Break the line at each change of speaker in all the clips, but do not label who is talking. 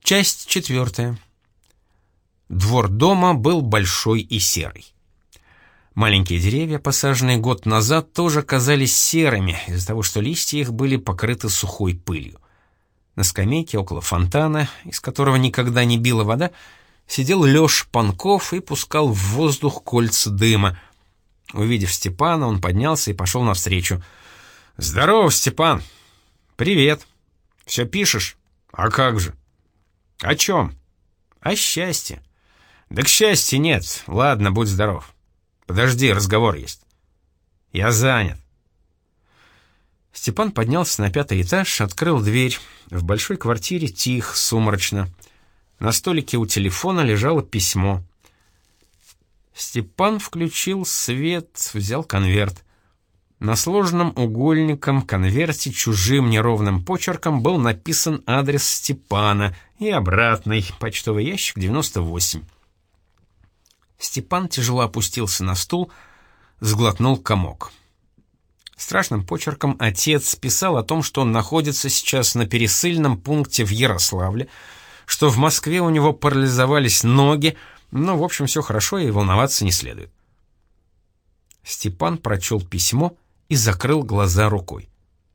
Часть 4. Двор дома был большой и серый. Маленькие деревья, посаженные год назад, тоже казались серыми из-за того, что листья их были покрыты сухой пылью. На скамейке около фонтана, из которого никогда не била вода, сидел Лёша Панков и пускал в воздух кольца дыма. Увидев Степана, он поднялся и пошел навстречу. «Здорово, Степан!» «Привет! Все пишешь?» «А как же?» «О чем?» «О счастье». «Да к счастью нет. Ладно, будь здоров. Подожди, разговор есть». «Я занят». Степан поднялся на 5-й этаж, открыл дверь. В большой квартире тихо, сумрачно. На столике у телефона лежало письмо. Степан включил свет, взял конверт. На сложенном угольником конверте чужим неровным почерком был написан адрес Степана и обратный, почтовый ящик 98. Степан тяжело опустился на стул, сглотнул комок. Страшным почерком отец писал о том, что он находится сейчас на пересыльном пункте в Ярославле, что в Москве у него парализовались ноги, но, в общем, все хорошо и волноваться не следует. Степан прочел письмо и закрыл глаза рукой.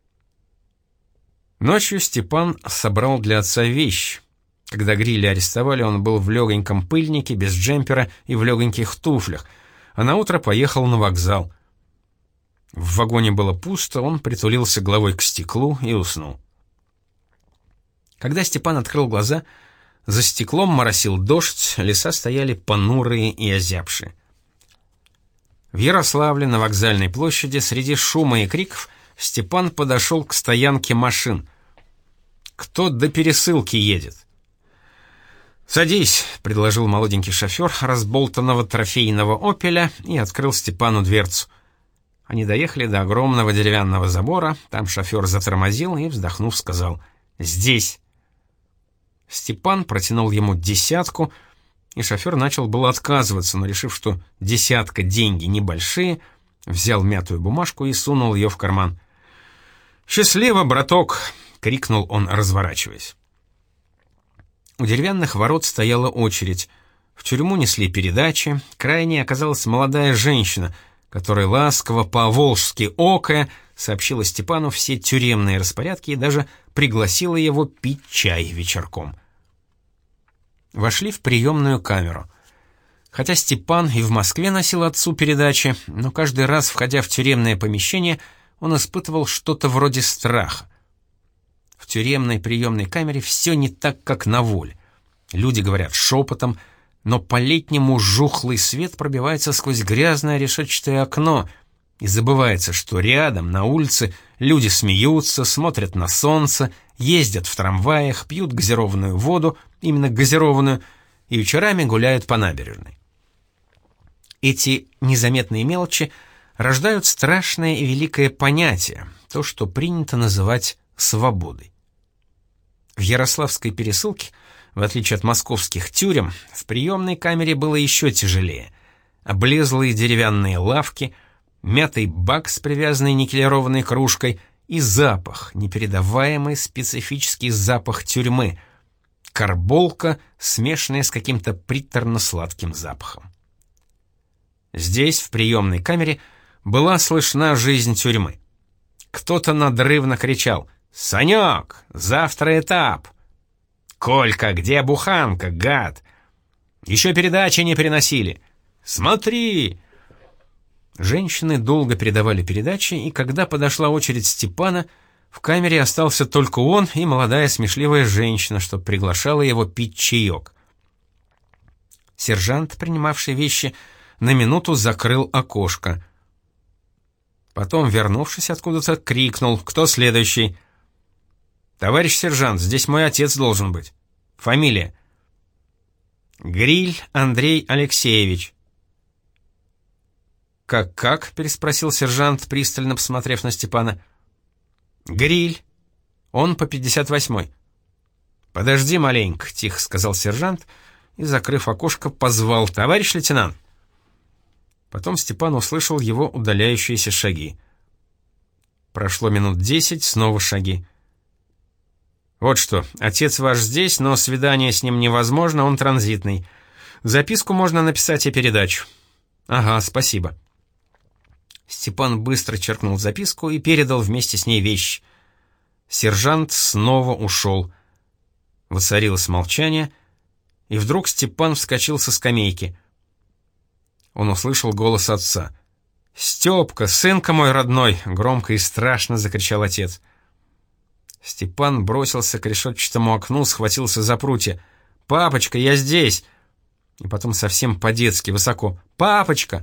Ночью Степан собрал для отца вещи. Когда Гриля арестовали, он был в легоньком пыльнике, без джемпера и в легоньких туфлях, а наутро поехал на вокзал. В вагоне было пусто, он притулился головой к стеклу и уснул. Когда Степан открыл глаза, за стеклом моросил дождь, леса стояли понурые и озябшие. В Ярославле на вокзальной площади среди шума и криков Степан подошел к стоянке машин. «Кто до пересылки едет?» «Садись», — предложил молоденький шофер разболтанного трофейного «Опеля» и открыл Степану дверцу. Они доехали до огромного деревянного забора, там шофер затормозил и, вздохнув, сказал «Здесь». Степан протянул ему 10, и шофер начал было отказываться, но, решив, что 10 деньги небольшие, взял мятую бумажку и сунул ее в карман. «Счастливо, браток!» — крикнул он, разворачиваясь. У деревянных ворот стояла очередь. В тюрьму несли передачи. Крайней оказалась молодая женщина, которая ласково по-волжски окая сообщила Степану все тюремные распорядки и даже пригласила его пить чай вечерком. Вошли в приемную камеру. Хотя Степан и в Москве носил отцу передачи, но каждый раз, входя в тюремное помещение, он испытывал что-то вроде страха. В тюремной приемной камере все не так, как на воле. Люди говорят шепотом, но по-летнему жухлый свет пробивается сквозь грязное решетчатое окно, и забывается, что рядом, на улице, люди смеются, смотрят на солнце, ездят в трамваях, пьют газированную воду, именно газированную, и вечерами гуляют по набережной. Эти незаметные мелочи рождают страшное и великое понятие, то, что принято называть свободой. В Ярославской пересылке, в отличие от московских тюрем, в приемной камере было еще тяжелее. Облезлые деревянные лавки, мятый бак с привязанной никелированной кружкой и запах, непередаваемый специфический запах тюрьмы, карболка, смешанная с каким-то приторно-сладким запахом. Здесь, в приемной камере, была слышна жизнь тюрьмы. Кто-то надрывно кричал «Санек, завтра этап!» «Колька, где буханка, гад?» «Еще передачи не переносили!» «Смотри!» Женщины долго передавали передачи, и когда подошла очередь Степана, в камере остался только он и молодая смешливая женщина, что приглашала его пить чаек. Сержант, принимавший вещи, на минуту закрыл окошко. Потом, вернувшись откуда-то, крикнул: «Кто следующий?» «Товарищ сержант, здесь мой отец должен быть. Фамилия?» «Гриль Андрей Алексеевич». «Как?» — переспросил сержант, пристально посмотрев на Степана. «Гриль. Он по 58-й». «Подожди маленько», — тихо сказал сержант и, закрыв окошко, позвал: «Товарищ лейтенант». Потом Степан услышал его удаляющиеся шаги. Прошло минут 10, снова шаги. Вот что, отец ваш здесь, но свидание с ним невозможно, он транзитный. Записку можно написать и передачу». «Ага, спасибо». Степан быстро черкнул записку и передал вместе с ней вещи. Сержант снова ушел. Воцарилось молчание, и вдруг Степан вскочил со скамейки. Он услышал голос отца. «Степка, сынка мой родной!» — громко и страшно закричал отец. Степан бросился к решетчатому окну, схватился за прутья. «Папочка, я здесь!» И потом совсем по-детски, высоко. «Папочка!»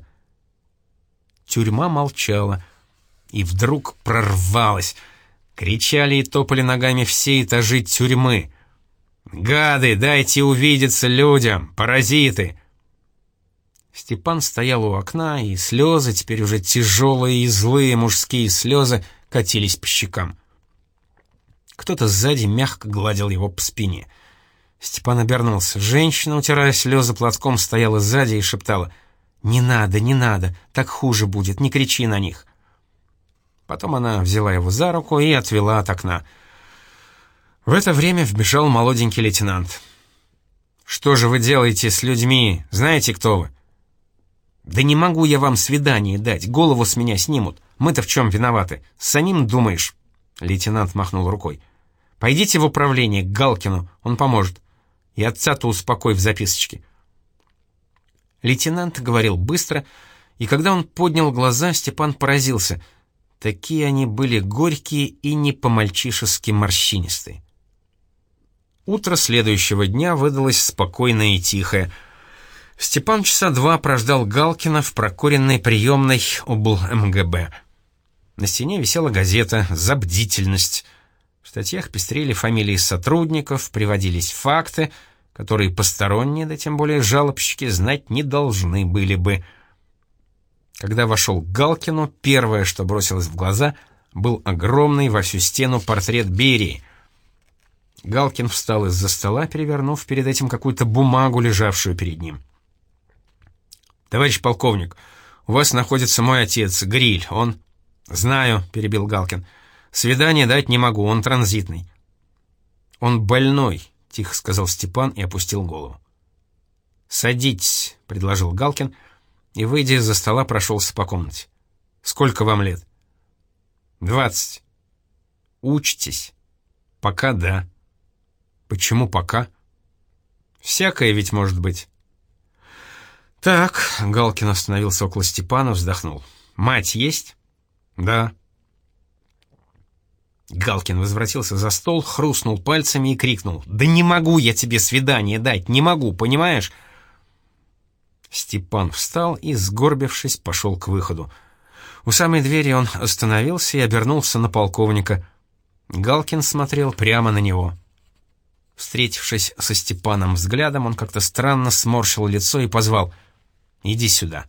Тюрьма молчала, и вдруг прорвалась. Кричали и топали ногами все этажи тюрьмы. «Гады, дайте увидеться людям! Паразиты!» Степан стоял у окна, и слезы, теперь уже тяжелые и злые мужские слезы, катились по щекам. Кто-то сзади мягко гладил его по спине. Степан обернулся. Женщина, утирая слезы платком, стояла сзади и шептала: «Не надо, не надо, так хуже будет, не кричи на них». Потом она взяла его за руку и отвела от окна. В это время вбежал молоденький лейтенант. «Что же вы делаете с людьми? Знаете, кто вы?» «Да не могу я вам свидание дать, голову с меня снимут. Мы-то в чем виноваты? Самим думаешь?» Лейтенант махнул рукой. «Пойдите в управление к Галкину, он поможет. И отца-то успокой в записочке». Лейтенант говорил быстро, и когда он поднял глаза, Степан поразился. Такие они были горькие и не по-мальчишески морщинистые. Утро следующего дня выдалось спокойное и тихое. Степан часа два прождал Галкина в прокуренной приемной обл.МГБ. На стене висела газета «За бдительность». В статьях пестрели фамилии сотрудников, приводились факты, которые посторонние, да тем более жалобщики, знать не должны были бы. Когда вошел к Галкину, первое, что бросилось в глаза, был огромный во всю стену портрет Берии. Галкин встал из-за стола, перевернув перед этим какую-то бумагу, лежавшую перед ним. «Товарищ полковник, у вас находится мой отец, Гриль, он...» «Знаю», — перебил Галкин. «Свидание дать не могу, он транзитный». «Он больной», — тихо сказал Степан и опустил голову. «Садитесь», — предложил Галкин, и, выйдя из-за стола, прошелся по комнате. «Сколько вам лет?» 20. «Учитесь?» «Пока да». «Почему пока?» «Всякое ведь может быть». «Так», — Галкин остановился около Степана, вздохнул. «Мать есть?» «Да». Галкин возвратился за стол, хрустнул пальцами и крикнул: «Да не могу я тебе свидание дать, не могу, понимаешь?» Степан встал и, сгорбившись, пошел к выходу. У самой двери он остановился и обернулся на полковника. Галкин смотрел прямо на него. Встретившись со Степаном взглядом, он как-то странно сморщил лицо и позвал: «Иди сюда».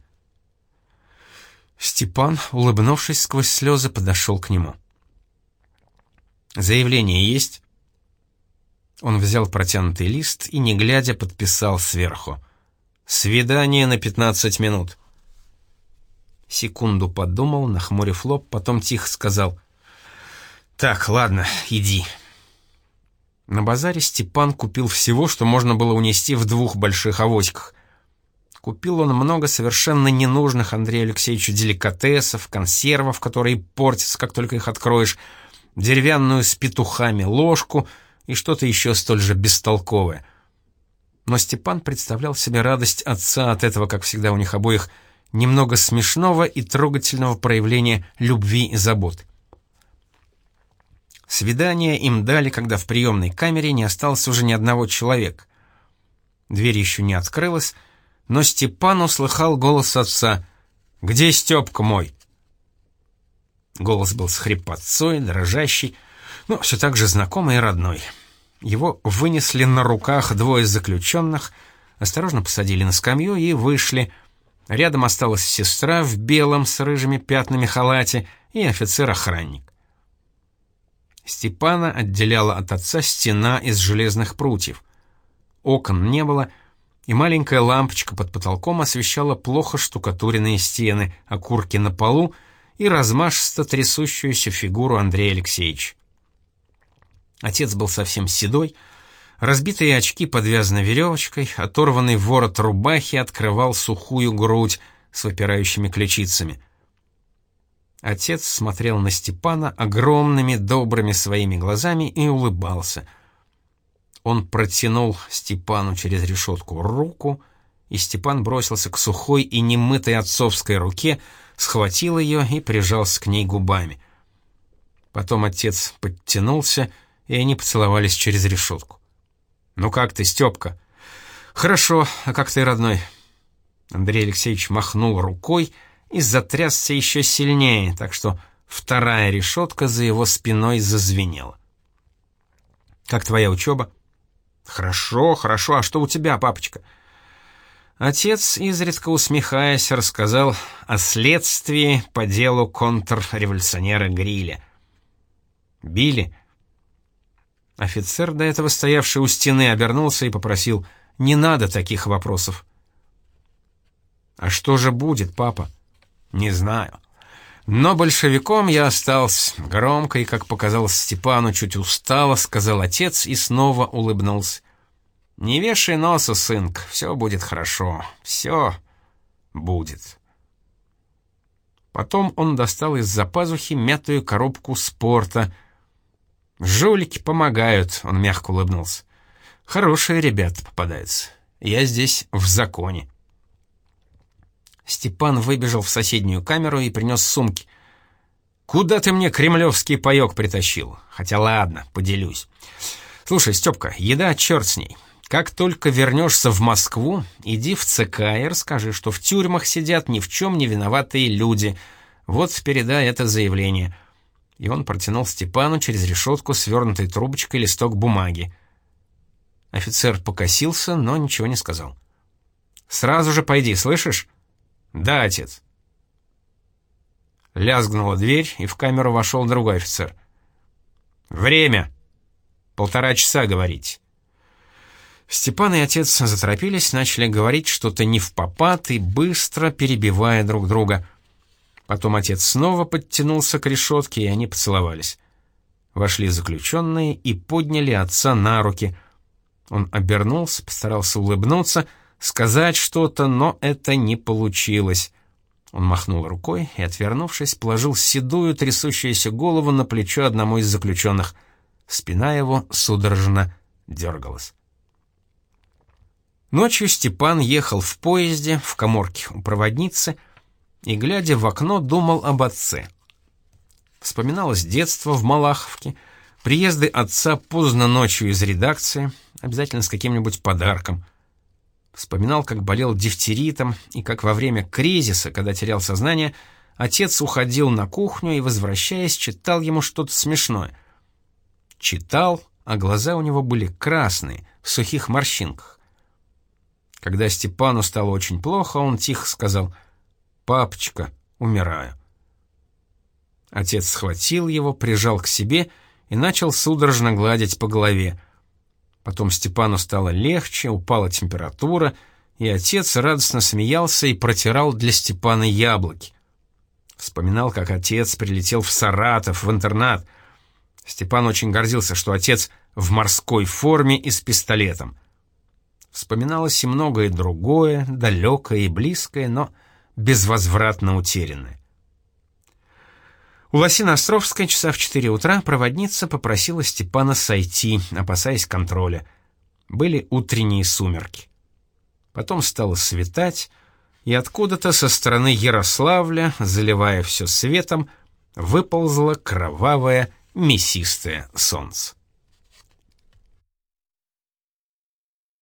Степан, улыбнувшись сквозь слезы, подошел к нему. «Заявление есть?» Он взял протянутый лист и, не глядя, подписал сверху: «Свидание на 15 минут». Секунду подумал, нахмурив лоб, потом тихо сказал: «Так, ладно, иди». На базаре Степан купил всего, что можно было унести в 2 больших авоськах. Купил он много совершенно ненужных Андрею Алексеевичу деликатесов, консервов, которые портятся, как только их откроешь, деревянную с петухами ложку и что-то еще столь же бестолковое. Но Степан представлял себе радость отца от этого, как всегда у них обоих, немного смешного и трогательного проявления любви и заботы. Свидание им дали, когда в приемной камере не осталось уже ни одного человека. Дверь еще не открылась, но Степан услыхал голос отца: «Где Степка мой?» Голос был с хрипотцой, дрожащий, но все так же знакомый и родной. Его вынесли на руках 2 заключенных, осторожно посадили на скамью и вышли. Рядом осталась сестра в белом с рыжими пятнами халате и офицер-охранник. Степана отделяла от отца стена из железных прутьев. Окон не было, и маленькая лампочка под потолком освещала плохо штукатуренные стены, окурки на полу и размашисто трясущуюся фигуру Андрея Алексеевича. Отец был совсем седой, разбитые очки подвязаны веревочкой, оторванный ворот рубахи открывал сухую грудь с выпирающими ключицами. Отец смотрел на Степана огромными добрыми своими глазами и улыбался. Он протянул Степану через решетку руку, и Степан бросился к сухой и немытой отцовской руке, схватил ее и прижался к ней губами. Потом отец подтянулся, и они поцеловались через решетку. «Ну как ты, Степка?» «Хорошо, а как ты, родной?» Андрей Алексеевич махнул рукой и затрясся еще сильнее, так что вторая решетка за его спиной зазвенела. «Как твоя учеба?» «Хорошо, хорошо, а что у тебя, папочка?» Отец, изредка усмехаясь, рассказал о следствии по делу контрреволюционера Гриля. «Били?» Офицер, до этого стоявший у стены, обернулся и попросил: «Не надо таких вопросов». «А что же будет, папа?» «Не знаю. Но большевиком я остался». Громко и, как показалось Степану, чуть устало сказал отец и снова улыбнулся. «Не вешай носа, сынок, все будет хорошо, все будет». Потом он достал из-за пазухи мятую коробку спорта. «Жулики помогают», — он мягко улыбнулся. «Хорошие ребята попадаются. Я здесь в законе». Степан выбежал в соседнюю камеру и принес сумки. «Куда ты мне кремлевский паёк притащил? Хотя ладно, поделюсь. Слушай, Степка, еда, черт с ней. Как только вернешься в Москву, иди в ЦК и расскажи, что в тюрьмах сидят ни в чем не виноватые люди. Вот передай это заявление». И он протянул Степану через решетку свернутой трубочкой листок бумаги. Офицер покосился, но ничего не сказал. «Сразу же пойди, слышишь?» «Да, отец». Лязгнула дверь, и в камеру вошел другой офицер. «Время! 1,5 часа, говорить». Степан и отец заторопились, начали говорить что-то невпопад и быстро перебивая друг друга. Потом отец снова подтянулся к решетке, и они поцеловались. Вошли заключенные и подняли отца на руки. Он обернулся, постарался улыбнуться, сказать что-то, но это не получилось. Он махнул рукой и, отвернувшись, положил седую трясущуюся голову на плечо одному из заключенных. Спина его судорожно дергалась. Ночью Степан ехал в поезде, в каморке у проводницы, и, глядя в окно, думал об отце. Вспоминалось детство в Малаховке, приезды отца поздно ночью из редакции, обязательно с каким-нибудь подарком. Вспоминал, как болел дифтеритом, и как во время кризиса, когда терял сознание, отец уходил на кухню и, возвращаясь, читал ему что-то смешное. Читал, а глаза у него были красные, в сухих морщинках. Когда Степану стало очень плохо, он тихо сказал: «Папочка, умираю». Отец схватил его, прижал к себе и начал судорожно гладить по голове. Потом Степану стало легче, упала температура, и отец радостно смеялся и протирал для Степана яблоки. Вспоминал, как отец прилетел в Саратов, в интернат. Степан очень гордился, что отец в морской форме и с пистолетом. Вспоминалось и многое другое, далекое и близкое, но безвозвратно утерянное. У Лосины Островской часа в 4 утра проводница попросила Степана сойти, опасаясь контроля. Были утренние сумерки. Потом стало светать, и откуда-то со стороны Ярославля, заливая все светом, выползло кровавое мясистое солнце.